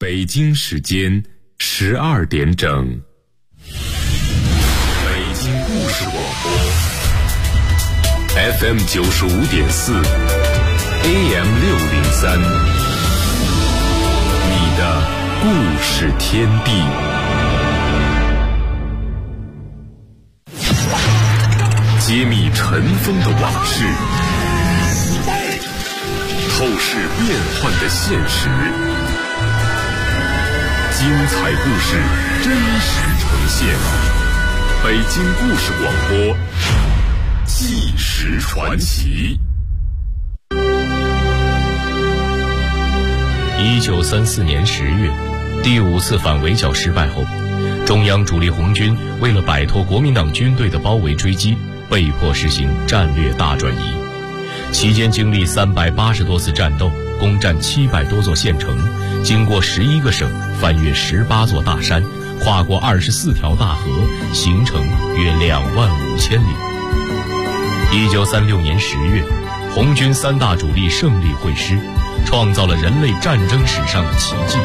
北京时间12点整，北京故事广播 FM 95.4 AM 603，你的故事天地。揭秘尘封的往事，透视变幻的现实，精彩故事真实呈现。北京故事广播，纪实传奇。 1934年10月，第5次反围剿失败后，中央主力红军为了摆脱国民党军队的包围追击，被迫实行战略大转移。期间经历380多次战斗，攻占700多座县城，经过11个省，翻越18座大山，跨过24条大河，行程约25000里。1936年10月，红军3大主力胜利会师，创造了人类战争史上的奇迹。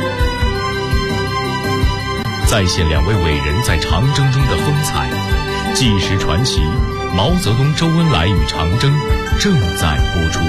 再现2位伟人在长征中的风采，纪实传奇毛泽东、周恩来与长征正在播出。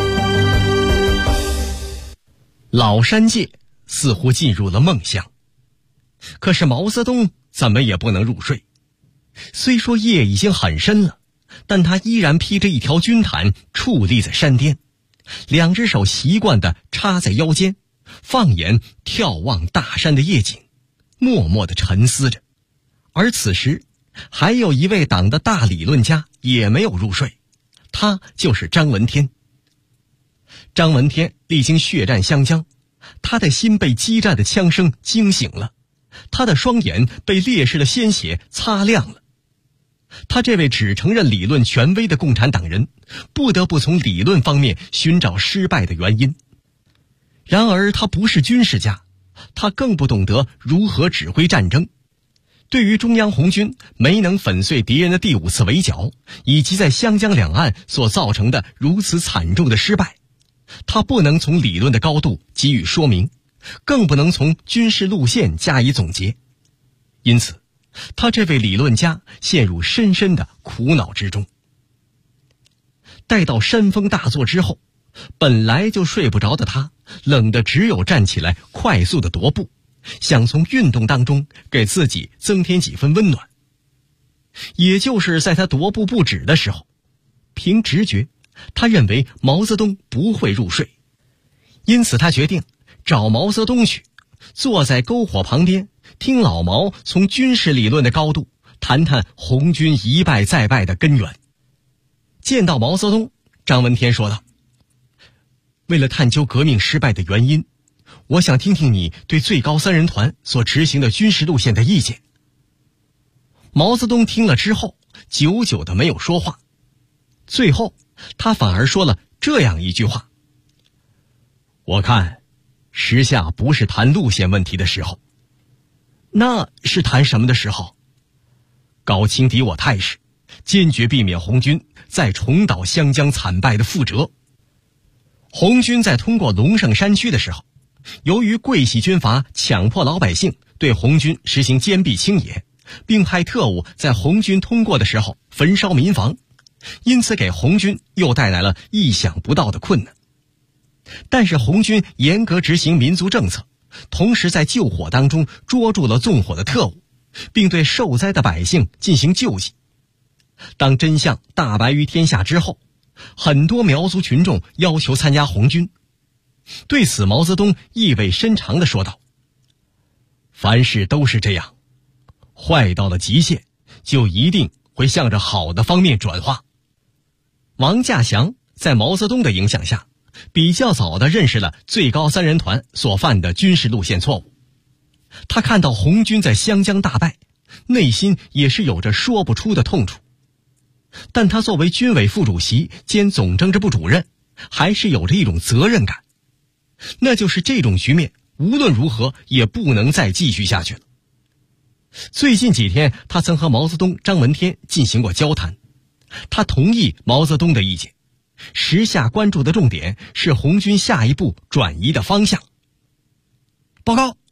老山界似乎进入了梦乡，可是毛泽东怎么也不能入睡。虽说夜已经很深了，但他依然披着一条军毯矗立在山巅，2只手习惯地插在腰间，放眼眺望大山的夜景，默默地沉思着。而此时还有一位党的大理论家也没有入睡，他就是张闻天。张闻天历经血战湘江，他的心被激战的枪声惊醒了，他的双眼被烈士的鲜血擦亮了。他这位只承认理论权威的共产党人，不得不从理论方面寻找失败的原因。然而他不是军事家，他更不懂得如何指挥战争。对于中央红军没能粉碎敌人的第5次围剿，以及在湘江两岸所造成的如此惨重的失败，他不能从理论的高度给予说明，更不能从军事路线加以总结。因此他这位理论家陷入深深的苦恼之中。待到山峰大作之后，本来就睡不着的他，冷得只有站起来快速的踱步，想从运动当中给自己增添几分温暖。也就是在他踱步不止的时候，凭直觉他认为毛泽东不会入睡，因此他决定找毛泽东去，坐在篝火旁边，听老毛从军事理论的高度谈谈红军一败再败的根源。见到毛泽东，张闻天说道：为了探究革命失败的原因，我想听听你对最高3人团所执行的军事路线的意见。毛泽东听了之后，久久的没有说话。最后他反而说了这样一句话：我看时下不是谈路线问题的时候。那是谈什么的时候？搞清敌我态势，坚决避免红军再重蹈湘江惨败的覆辙。红军在通过龙胜山区的时候，由于桂系军阀强迫老百姓对红军实行坚壁清野，并派特务在红军通过的时候焚烧民房，因此给红军又带来了意想不到的困难。但是红军严格执行民族政策，同时在救火当中捉住了纵火的特务，并对受灾的百姓进行救济。当真相大白于天下之后，很多苗族群众要求参加红军。对此毛泽东意味深长地说道：凡事都是这样，坏到了极限，就一定会向着好的方面转化。王稼祥在毛泽东的影响下，比较早地认识了最高3人团所犯的军事路线错误。他看到红军在湘江大败，内心也是有着说不出的痛楚。但他作为军委副主席兼总政治部主任，还是有着一种责任感，那就是这种局面无论如何也不能再继续下去了。最近几天他曾和毛泽东、张闻天进行过交谈，他同意毛泽东的意见，时下关注的重点是红军下一步转移的方向。报告，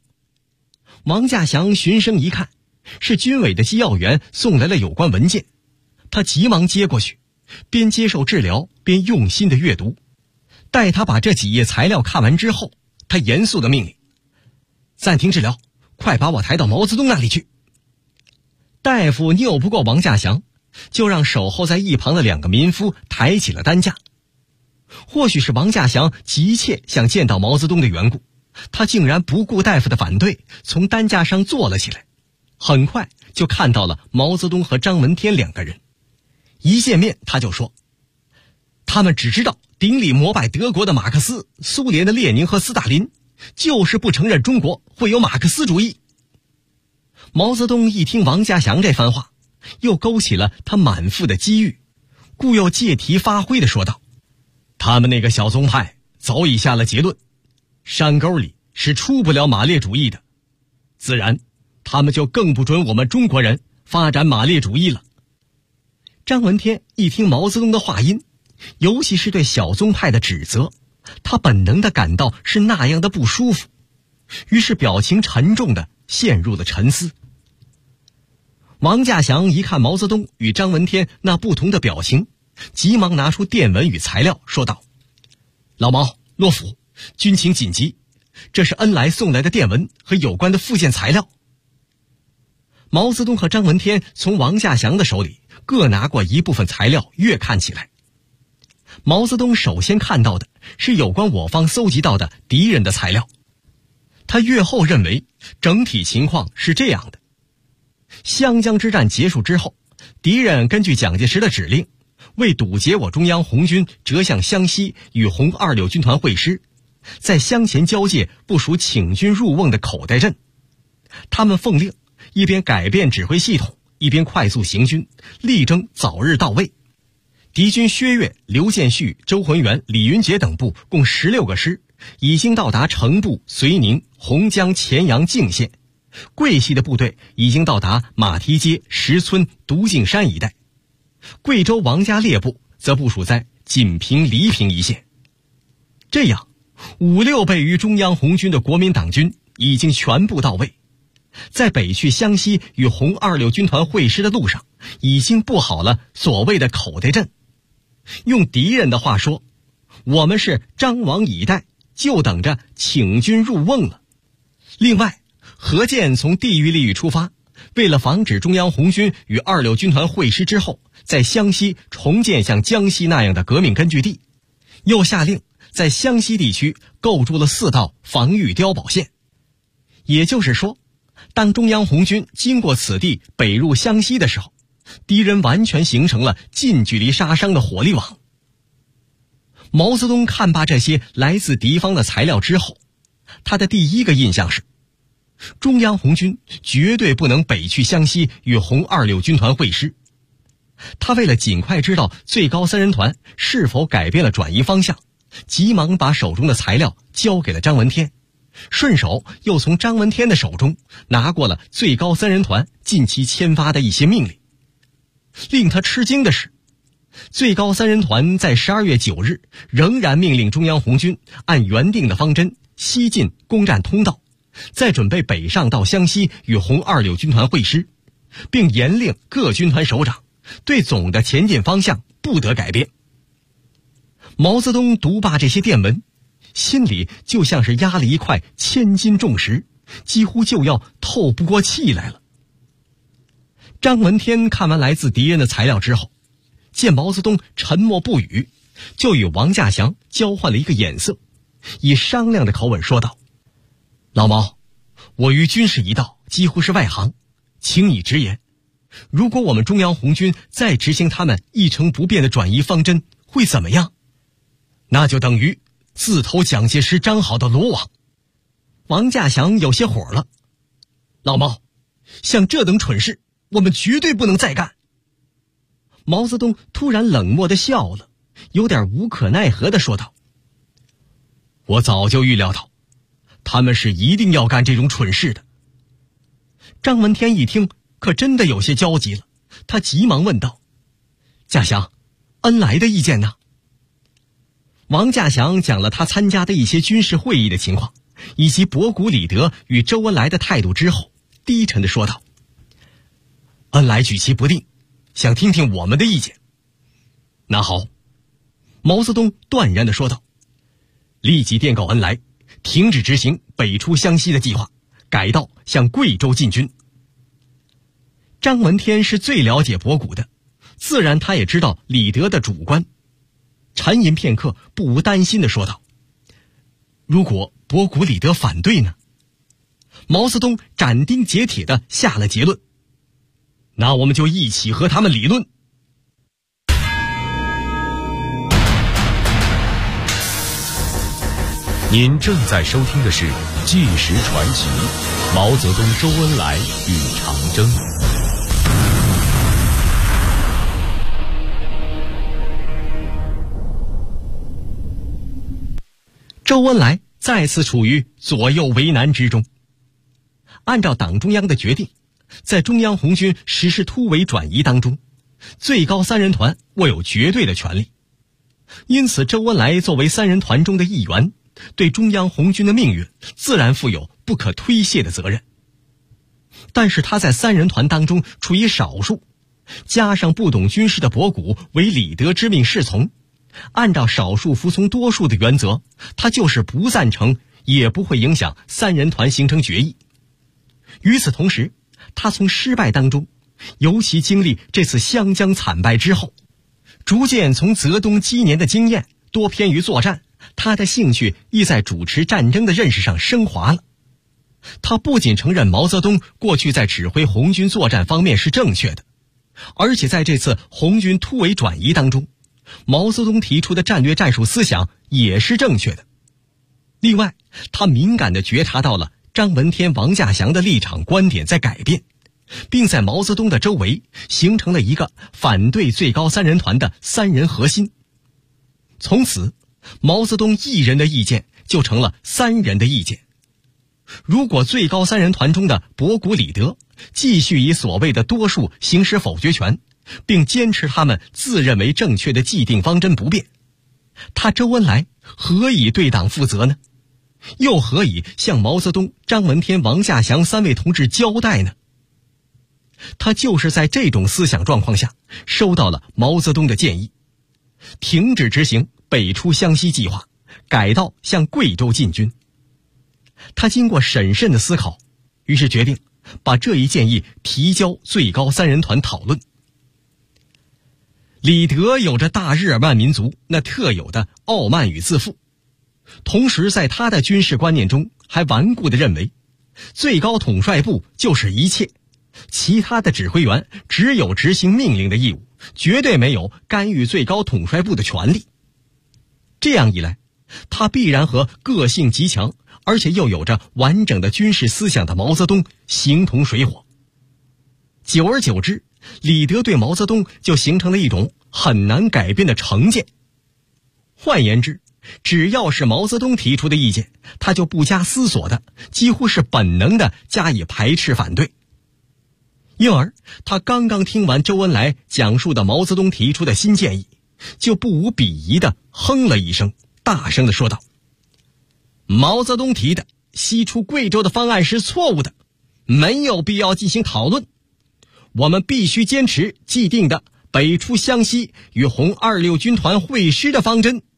王稼祥循声一看，是军委的机要员送来了有关文件，他急忙接过去，边接受治疗边用心的阅读。待他把这几页材料看完之后，他严肃的命令：暂停治疗，快把我抬到毛泽东那里去。大夫拗不过王稼祥，就让守候在一旁的2个民夫抬起了担架。或许是王稼祥急切想见到毛泽东的缘故，他竟然不顾大夫的反对，从担架上坐了起来。很快就看到了毛泽东和张闻天2个人。一见面他就说，他们只知道顶礼膜拜德国的马克思、苏联的列宁和斯大林，就是不承认中国会有马克思主义。毛泽东一听王稼祥这番话，又勾起了他满腹的机遇，故又借题发挥地说道，他们那个小宗派早已下了结论，山沟里是出不了马列主义的，自然他们就更不准我们中国人发展马列主义了。张闻天一听毛泽东的话音，尤其是对小宗派的指责，他本能地感到是那样的不舒服，于是表情沉重地陷入了沉思。王稼祥一看毛泽东与张闻天那不同的表情，急忙拿出电文与材料，说道，老毛、骆甫，军情紧急，这是恩来送来的电文和有关的附件材料。毛泽东和张闻天从王稼祥的手里各拿过一部分材料，阅看起来。毛泽东首先看到的是有关我方搜集到的敌人的材料，他阅后认为整体情况是这样的：湘江之战结束之后，敌人根据蒋介石的指令，为堵截我中央红军折向湘西与红26军团会师，在湘黔交界部署请军入瓮的口袋阵。他们奉令一边改变指挥系统，一边快速行军，力争早日到位。敌军薛岳、刘建绪、周浑元、李云杰等部共16个师，已经到达城部、绥宁、洪江、乾阳、泾县。桂系的部队已经到达马蹄街、石村、独径山一带。贵州王家烈部则部署在锦屏、黎平一线。这样5、6倍于中央红军的国民党军已经全部到位，在北去湘西与红26军团会师的路上，已经布好了所谓的口袋阵。用敌人的话说，我们是张网以待，就等着请军入瓮了。另外，何键从地域利益出发，为了防止中央红军与26军团会师之后在湘西重建像江西那样的革命根据地，又下令在湘西地区构筑了4道防御碉堡线。也就是说，当中央红军经过此地北入湘西的时候，敌人完全形成了近距离杀伤的火力网。毛泽东看罢这些来自敌方的材料之后，他的第一个印象是，中央红军绝对不能北去湘西与红26军团会师。他为了尽快知道最高3人团是否改变了转移方向，急忙把手中的材料交给了张闻天，顺手又从张闻天的手中拿过了最高3人团近期签发的一些命令。令他吃惊的是，最高3人团在12月9日仍然命令中央红军按原定的方针西进攻占通道，再准备北上到湘西与红26军团会师，并严令各军团首长对总的前进方向不得改变。毛泽东读罢这些电文，心里就像是压了一块千斤重石，几乎就要透不过气来了。张闻天看完来自敌人的材料之后，见毛泽东沉默不语，就与王稼祥交换了一个眼色，以商量的口吻说道，老毛，我于军事一道几乎是外行，请你直言，如果我们中央红军再执行他们一成不变的转移方针，会怎么样？那就等于自投蒋介石张好的罗网。王稼祥有些火了，老毛，像这等蠢事我们绝对不能再干。毛泽东突然冷漠地笑了，有点无可奈何地说道，我早就预料到他们是一定要干这种蠢事的。张闻天一听可真的有些焦急了，他急忙问道，稼祥，恩来的意见呢？王稼祥讲了他参加的一些军事会议的情况， 以及博古李德与周恩来的态度之后，低沉地说道：“恩来举棋不定，想听听我们的意见。”那好，毛泽东断然地说道：“立即电告恩来，停止执行北出湘西的计划，改道向贵州进军。”张闻天是最了解博古的，自然他也知道李德的主观。沉吟片刻，不无担心地说道：“如果博古李德反对呢？”毛泽东斩钉截铁地下了结论：“那我们就一起和他们理论。” 您正在收听的是《纪实传奇》，毛泽东、周恩来与长征。 周恩来再次处于左右为难之中。按照党中央的决定，在中央红军实施突围转移当中，最高三人团握有绝对的权力。因此，周恩来作为三人团中的一员，对中央红军的命运自然负有不可推卸的责任。但是他在三人团当中处于少数，加上不懂军事的博古为李德之命是从，按照少数服从多数的原则，他就是不赞成也不会影响三人团形成决议。与此同时，他从失败当中，尤其经历这次湘江惨败之后，逐渐从泽东积年的经验多偏于作战，他的兴趣亦在主持战争的认识上升华了。他不仅承认毛泽东过去在指挥红军作战方面是正确的，而且在这次红军突围转移当中，毛泽东提出的战略战术思想也是正确的。另外，他敏感地觉察到了张闻天、王稼祥的立场观点在改变，并在毛泽东的周围形成了一个反对最高三人团的三人核心。从此，毛泽东一人的意见就成了三人的意见。如果最高三人团中的博古李德继续以所谓的多数行使否决权，并坚持他们自认为正确的既定方针不变，他周恩来何以对党负责呢？又何以向毛泽东、张闻天、王稼祥三位同志交代呢？他就是在这种思想状况下收到了毛泽东的建议，停止执行北出湘西计划，改道向贵州进军。他经过审慎的思考，于是决定把这一建议提交最高三人团讨论。李德有着大日耳曼民族那特有的傲慢与自负，同时在他的军事观念中还顽固地认为，最高统帅部就是一切，其他的指挥员只有执行命令的义务，绝对没有干预最高统帅部的权利。这样一来，他必然和个性极强而且又有着完整的军事思想的毛泽东形同水火。久而久之，李德对毛泽东就形成了一种很难改变的成见。换言之，只要是毛泽东提出的意见，他就不加思索的，几乎是本能的加以排斥反对。因而他刚刚听完周恩来讲述的毛泽东提出的新建议，就不无鄙夷的哼了一声，大声的说道：“毛泽东提的西出贵州的方案是错误的，没有必要进行讨论。我们必须坚持既定的北出湘西与红26军团会师的方针。”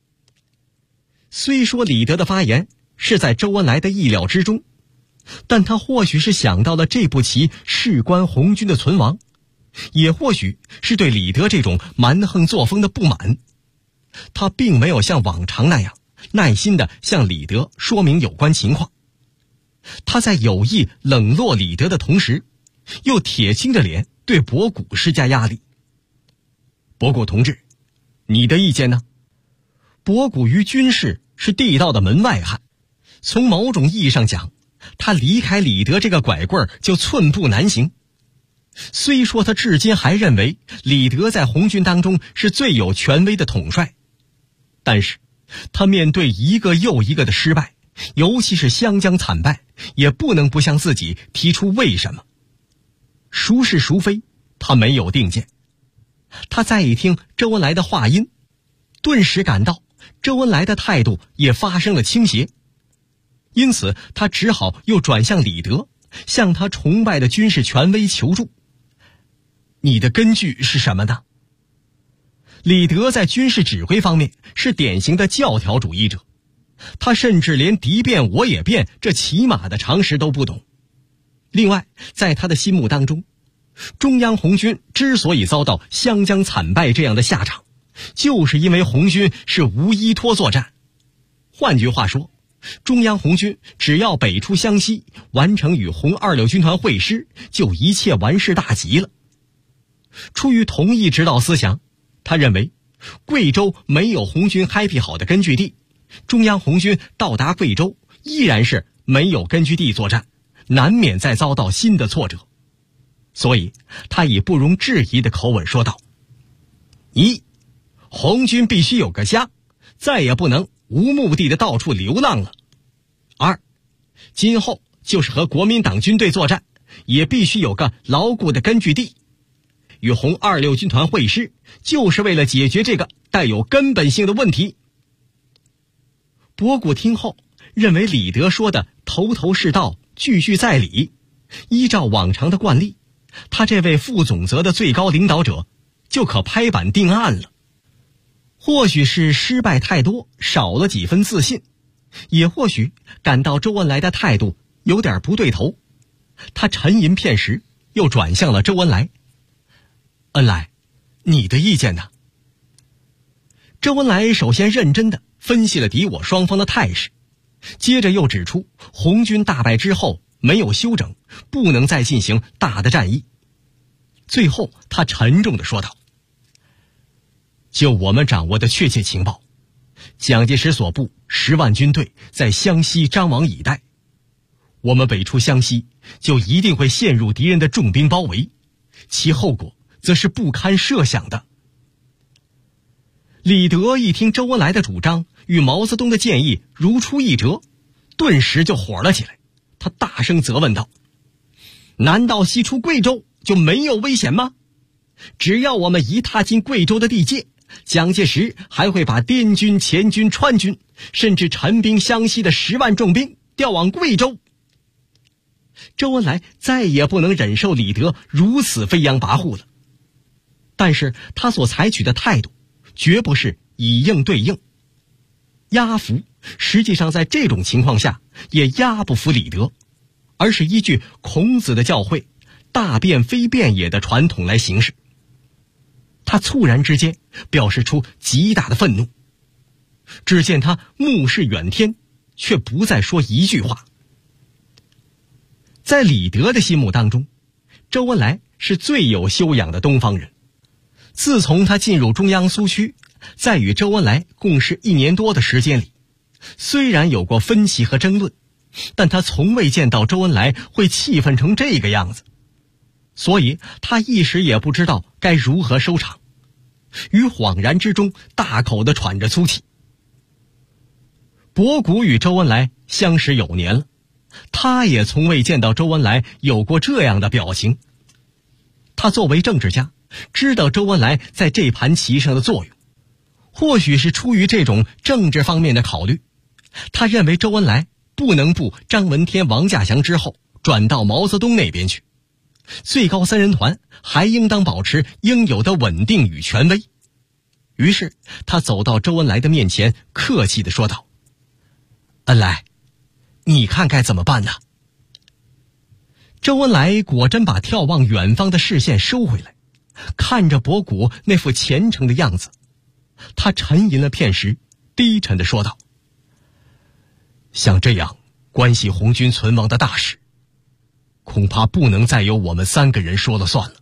虽说李德的发言是在周恩来的意料之中，但他或许是想到了这步棋事关红军的存亡，也或许是对李德这种蛮横作风的不满。他并没有像往常那样耐心地向李德说明有关情况，他在有意冷落李德的同时，又铁青着脸对博古施加压力。博古同志，你的意见呢？博古于军事是地道的门外汉，从某种意义上讲，他离开李德这个拐棍就寸步难行。虽说他至今还认为李德在红军当中是最有权威的统帅，但是他面对一个又一个的失败，尤其是湘江惨败，也不能不向自己提出为什么。孰是孰非，他没有定见。他再一听周恩来的话音，顿时感到周恩来的态度也发生了倾斜。 因此他只好又转向李德，向他崇拜的军事权威求助。你的根据是什么呢？李德在军事指挥方面是典型的教条主义者，他甚至连敌变我也变这起码的常识都不懂。另外，在他的心目当中，中央红军之所以遭到湘江惨败这样的下场，就是因为红军是无依托作战。换句话说，中央红军只要北出湘西，完成与红26军团会师，就一切完事大吉了。出于同一指导思想，他认为贵州没有红军开辟好的根据地，中央红军到达贵州依然是没有根据地作战，难免再遭到新的挫折。所以他以不容置疑的口吻说道：一，红军必须有个家，再也不能无目的的到处流浪了。二，今后就是和国民党军队作战，也必须有个牢固的根据地。与红26军团会师，就是为了解决这个带有根本性的问题。博古听后认为李德说的头头是道，句句在理，依照往常的惯例，他这位副总则的最高领导者就可拍板定案了。或许是失败太多，少了几分自信，也或许感到周恩来的态度有点不对头，他沉吟片时，又转向了周恩来：恩来，你的意见呢？周恩来首先认真地分析了敌我双方的态势，接着又指出红军大败之后没有休整，不能再进行大的战役。最后他沉重地说道：就我们掌握的确切情报，蒋介石所部10万军队在湘西张网以待，我们北出湘西就一定会陷入敌人的重兵包围，其后果则是不堪设想的。李德一听周恩来的主张与毛泽东的建议如出一辙，顿时就火了起来。他大声责问道：难道西出贵州就没有危险吗？只要我们一踏进贵州的地界，蒋介石还会把滇军、黔军、川军，甚至陈兵湘西的10万重兵调往贵州。周恩来再也不能忍受李德如此飞扬跋扈了，但是他所采取的态度绝不是以应对应，压服实际上在这种情况下也压不服李德，而是依据孔子的教诲大辩非辩也的传统来行事。他猝然之间表示出极大的愤怒，只见他目视远天，却不再说一句话。在李德的心目当中，周恩来是最有修养的东方人。自从他进入中央苏区，在与周恩来共事1年多的时间里，虽然有过分歧和争论，但他从未见到周恩来会气愤成这个样子，所以他一时也不知道该如何收场，于恍然之中大口地喘着粗气。博古与周恩来相识有年了，他也从未见到周恩来有过这样的表情。他作为政治家，知道周恩来在这盘棋上的作用，或许是出于这种政治方面的考虑，他认为周恩来不能步张闻天、王稼祥之后转到毛泽东那边去，最高3人团还应当保持应有的稳定与权威。于是他走到周恩来的面前，客气地说道：恩来，你看该怎么办呢？周恩来果真把眺望远方的视线收回来，看着博古那副虔诚的样子，他沉吟了片时，低沉地说道：像这样关系红军存亡的大事，恐怕不能再由我们3个人说了算了。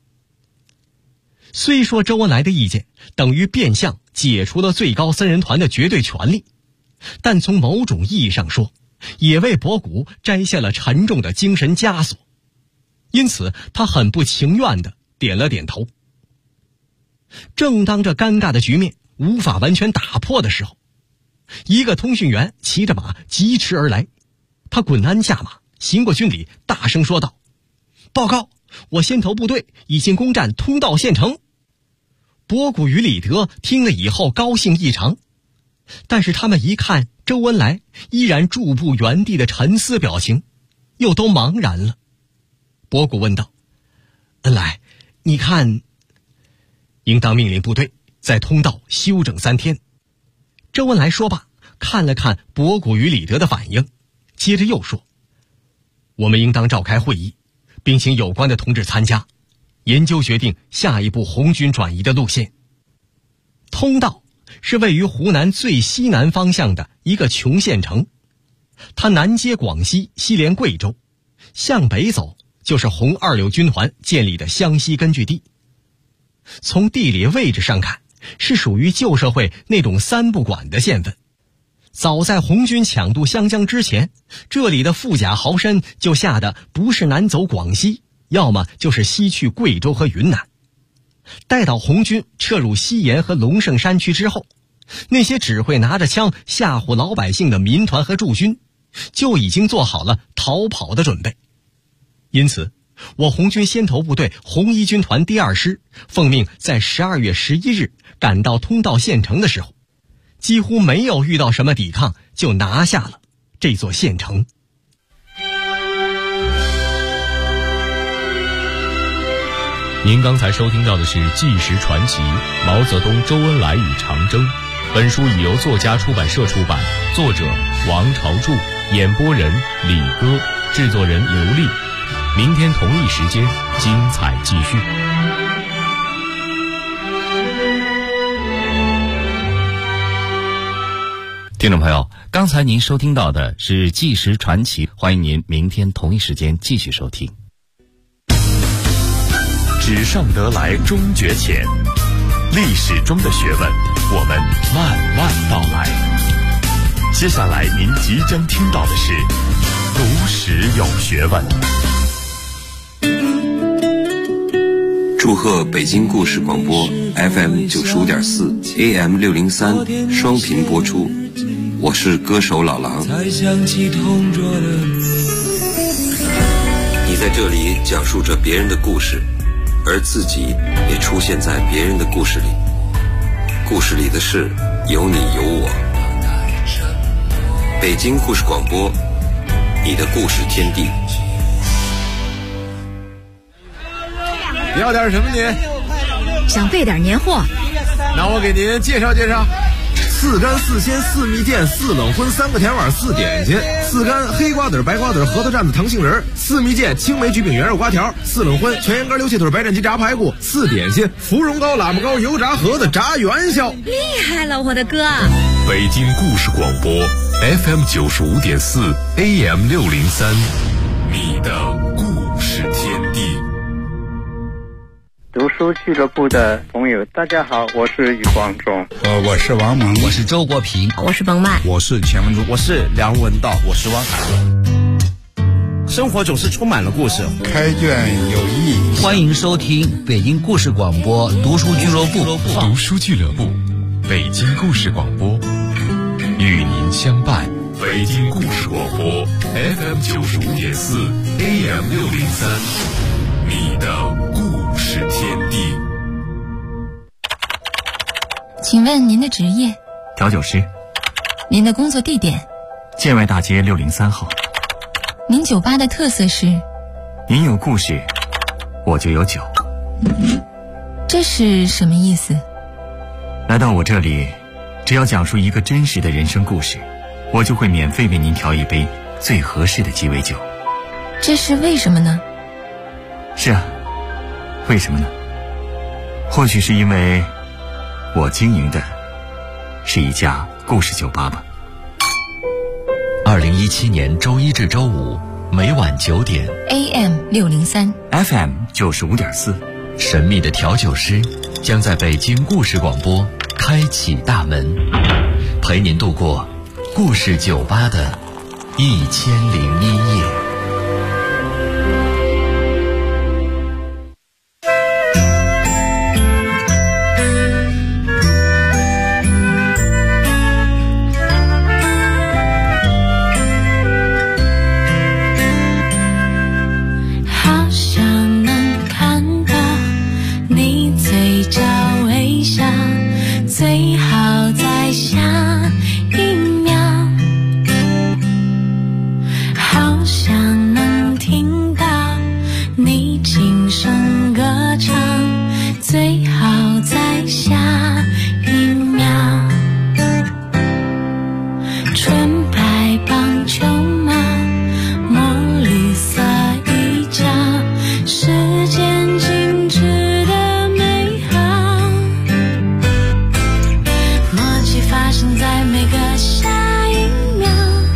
虽说周恩来的意见等于变相解除了最高3人团的绝对权力，但从某种意义上说，也为博古摘下了沉重的精神枷锁，因此他很不情愿地点了点头。正当这尴尬的局面无法完全打破的时候，一个通讯员骑着马疾驰而来，他滚鞍下马，行过军礼，大声说道：报告，我先头部队已经攻占通道县城。博古与李德听了以后高兴异常，但是他们一看周恩来依然驻步原地的沉思表情，又都茫然了。博古问道：“恩来，你看？”“应当命令部队在通道休整3天。”周恩来说罢，看了看博古与李德的反应，接着又说：“我们应当召开会议，并请有关的同志参加，研究决定下一步红军转移的路线。”通道是位于湖南最西南方向的一个穷县城，它南接广西，西连贵州，向北走就是红2六军团建立的湘西根据地。从地理位置上看，是属于旧社会那种3不管的县份。早在红军抢渡湘江之前，这里的富甲豪绅就吓得不是南走广西，要么就是西去贵州和云南。待到红军撤入西延和龙胜山区之后，那些只会拿着枪吓唬老百姓的民团和驻军就已经做好了逃跑的准备。因此，我红军先头部队红一军团第2师奉命在12月11日赶到通道县城的时候，几乎没有遇到什么抵抗，就拿下了这座县城。 您刚才收听到的是《纪实传奇：毛泽东、周恩来与长征》。本书已由作家出版社出版，作者王朝柱，演播人李歌，制作人刘丽。明天同一时间，精彩继续。 听众朋友，刚才您收听到的是《纪实传奇》，欢迎您明天同一时间继续收听。 纸上得来终觉浅，历史中的学问，我们慢慢道来。接下来您即将听到的是读史有学问。 祝贺北京故事广播 FM 95.4 AM 603双频播出，我是歌手老狼。你在这里讲述着别人的故事，而自己也出现在别人的故事里，故事里的事有你有我。北京故事广播，你的故事天地。 要点什么您？ 想备点年货。 那我给您介绍介绍：4干4鲜4蜜饯4冷荤3个甜碗4点心，4干黑瓜子白瓜子核桃蘸子糖杏仁，4蜜饯青梅橘饼圆肉瓜条，4冷荤全羊肝溜气腿白斩鸡炸排骨，4点心芙蓉糕喇嘛糕油炸盒子炸元宵。 厉害了，我的哥！ 北京故事广播 FM 95.4 AM 603，你的故事天地。 读书俱乐部的朋友，大家好，我是余光中。 我是王蒙， 我是周国平， 我是冯曼， 我是钱文珠， 我是梁文道，我是汪海乐。生活总是充满了故事， 开卷有益。 欢迎收听北京故事广播读书俱乐部。 读书俱乐部，北京故事广播，与您相伴。北京故事广播 FM 95.4 AM 603，你的故事天地。 请问您的职业？ 调酒师。 您的工作地点？ 建外大街603号。 您酒吧的特色是？ 您有故事，我就有酒。 这是什么意思？ 来到我这里，只要讲述一个真实的人生故事，我就会免费为您调一杯最合适的鸡尾酒。 这是为什么呢？ 是啊，为什么呢？或许是因为我经营的是一家故事酒吧吧。 2017年周一至周五每晚9点 AM 603 FM 95.4， 神秘的调酒师将在北京故事广播开启大门，陪您度过故事酒吧的1001夜。 最好在下一秒好想能听到你轻声歌唱，最好在下一秒。纯白棒球帽，墨绿色衣角，时间静止的美好，默契发生在每个下一秒，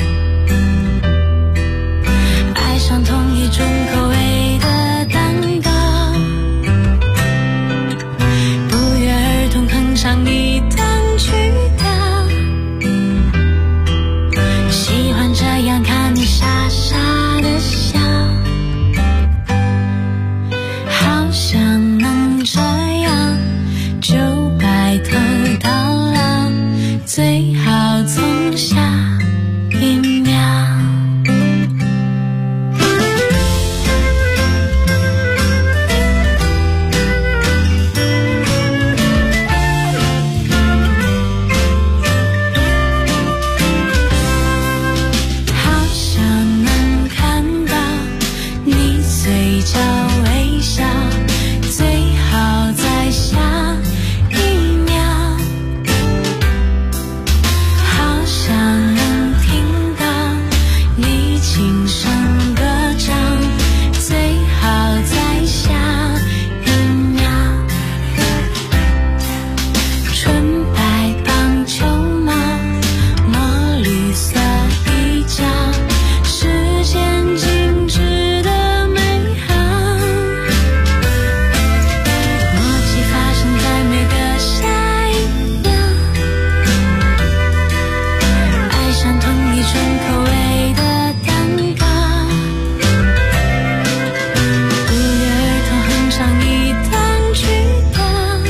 爱上同一种口味的蛋糕，不约而同哼上一段曲调，喜欢这样看你傻傻的笑，好想能这样就白头到老，最好从下一秒。好想能看到你嘴角微笑，最好在下一秒。好想能听到你轻声歌唱，最好在下一秒。纯白棒球帽，墨绿色衣角，时间静止的美好，默契发生在每个下一秒，爱上同一种口味的蛋糕，不约而同哼上一段曲调，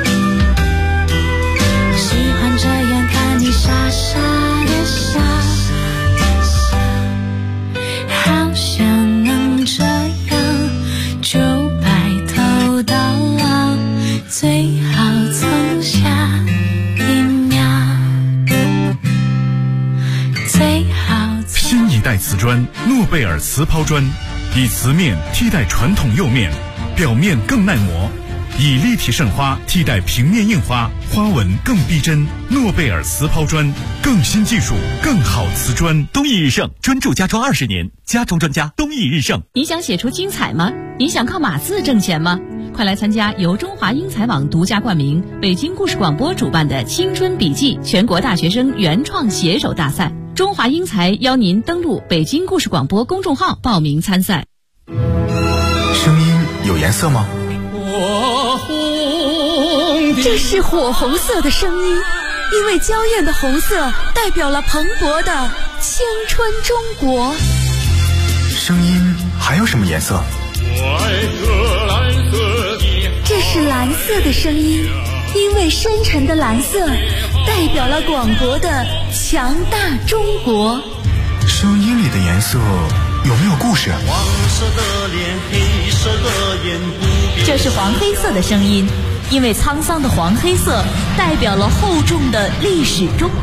喜欢这样看你傻傻的笑，好想能这样就白头到老，最好从下一秒，最好新一代瓷砖诺贝尔瓷抛砖，以瓷面替代传统釉面，表面更耐磨，以立体渗花替代平面印花，花纹更逼真。诺贝尔瓷抛砖，更新技术，更好瓷砖。 东益日盛，专注家装20年，家装专家东益日盛。 你想写出精彩吗？你想靠码字挣钱吗？快来参加由中华英才网独家冠名、北京故事广播主办的青春笔记全国大学生原创写手大赛。中华英才邀您登录北京故事广播公众号报名参赛。 声音有颜色吗？ 这是火红色的声音，因为娇艳的红色代表了蓬勃的青春中国。 声音还有什么颜色？ 这是蓝色的声音，因为深沉的蓝色代表了广博的强大中国。 声音里的颜色有没有故事？ 黄色的脸，黑色的眼， 这是黄黑色的声音，因为沧桑的黄黑色代表了厚重的历史中国。